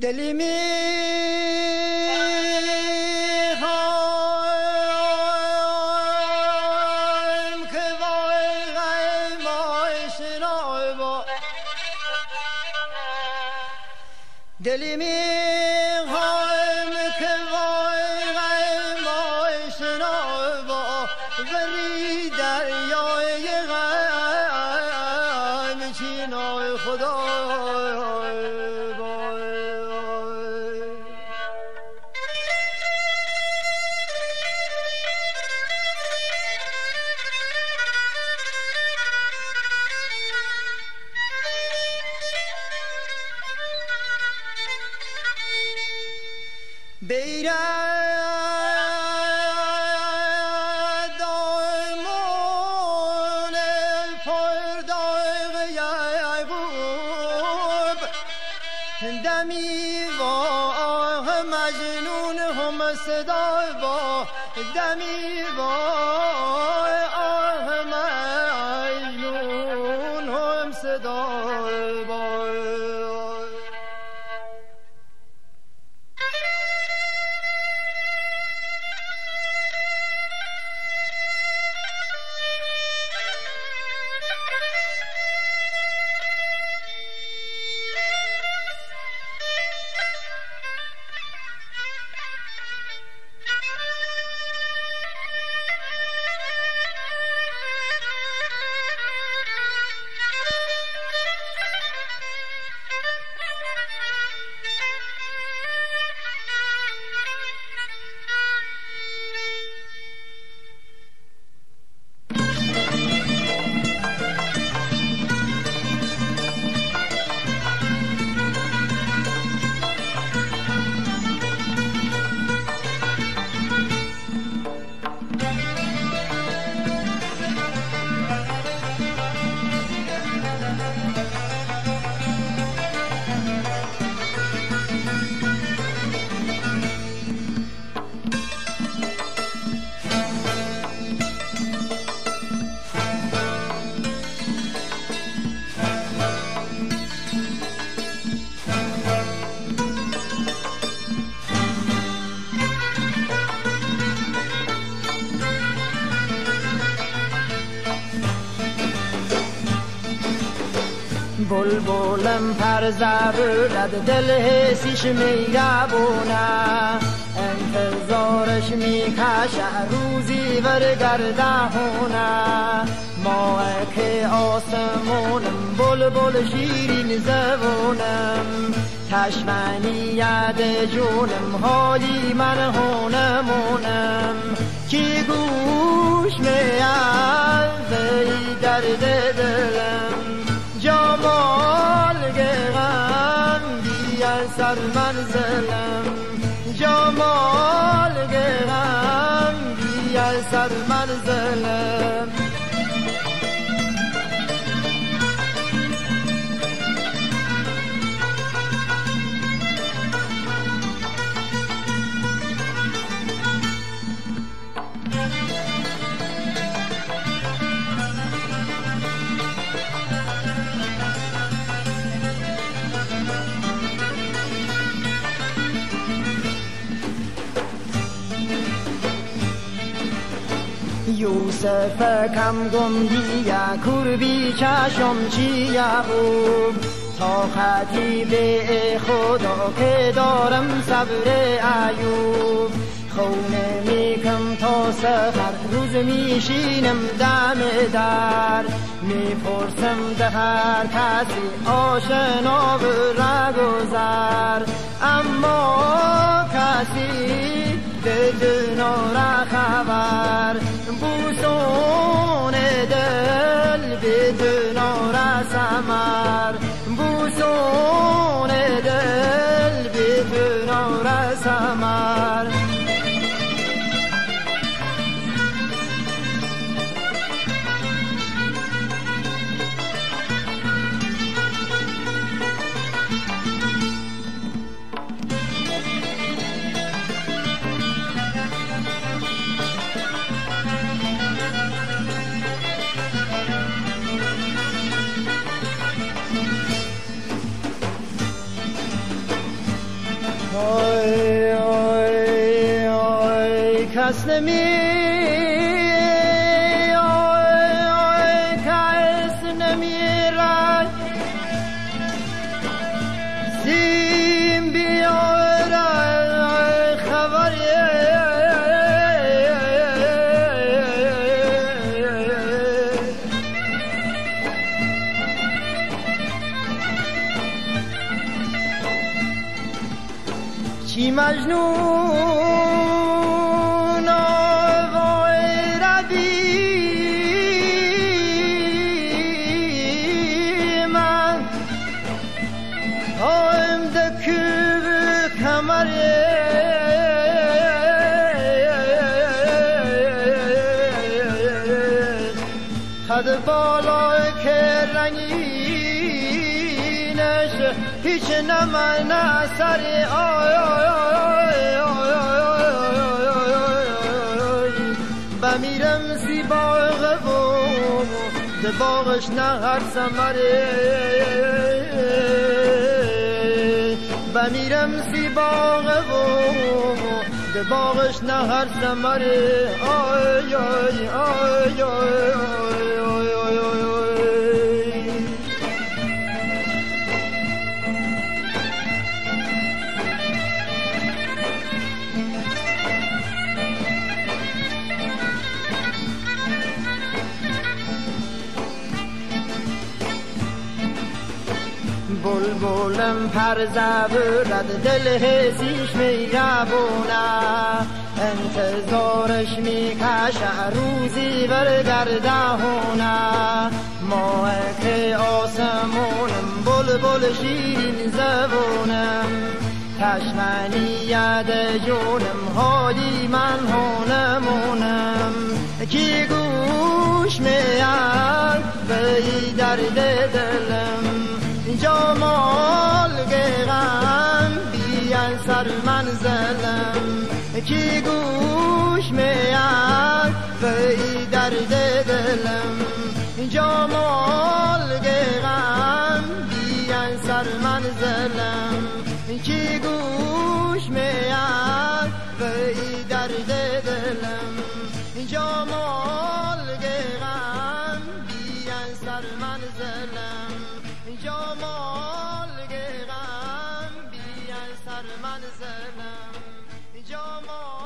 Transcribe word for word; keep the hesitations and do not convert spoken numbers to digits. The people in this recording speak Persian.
دلی میخوایم که وای غیمای شنای با دلی میخوایم که وای غیمای شنای با ولی دریای غیم چینای خدا بیره دایمون پر دایغ یعقوب دمی با آه مجنون هم صدای با دمی با آه مجنون هم صدای با بلبلم پر زبرد دل حسیش میربونه انتظارش میکشه روزی ورگردهونه ما که آسمونم بلبل شیرین زبونم تشمنیت جونم حالی من هونمونم کی گوش میاد درد دلم جمال غم بیا سر منزلم جمال غم بیا سر منزلم یوسف کم گمدیه کربی چشم چیه بود تا خطی به خدا که دارم صبر ایوب خونه میکم تا سحر روز میشینم دم در میپرسم ده هر کسی آشنا و رگذر اما کسی بدنا را خبر بوسون دل بدنا را سمر بوسون دل بدنا را سمر کس نمی کس نمیرد سیم بیارد خبری چی مجنون آوای ربی من آم دکوب کمری خد بالا که رنگینش هیچ نمن اثری آی آی آی آی آی بمیرم سی باغ و ده باغش نهر سمره بمیرم سی باغ و ده باغش نهر سمره آی آی آی آی آی آی آی بلبلم پر زبرد دل حسیش میگبونه انتظارش میکشه روزی برگردهونه ماه که آسمونم بلبل شیرین زبونم تشمنیت جونم حالی من هونمونم کی گوش میاد به درد دلم جمال غم بیان سر منزلم کی گوش میاد به درد دلم جمال غم بیان سر منزلم کی گوش میاد به درد دلم جمال غم بیان سر منزلم جمال غم بیان سر منزلم جمال